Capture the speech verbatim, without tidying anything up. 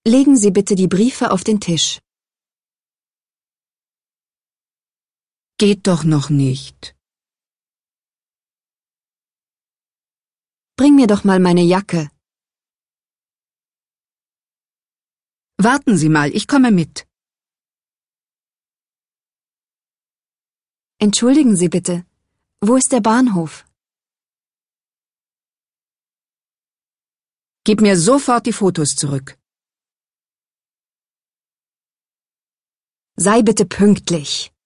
Legen Sie bitte die Briefe auf den Tisch. Geht doch noch nicht. Bring mir doch mal meine Jacke. Warten Sie mal, ich komme mit. Entschuldigen Sie bitte. Wo ist der Bahnhof? Gib mir sofort die Fotos zurück. Sei bitte pünktlich.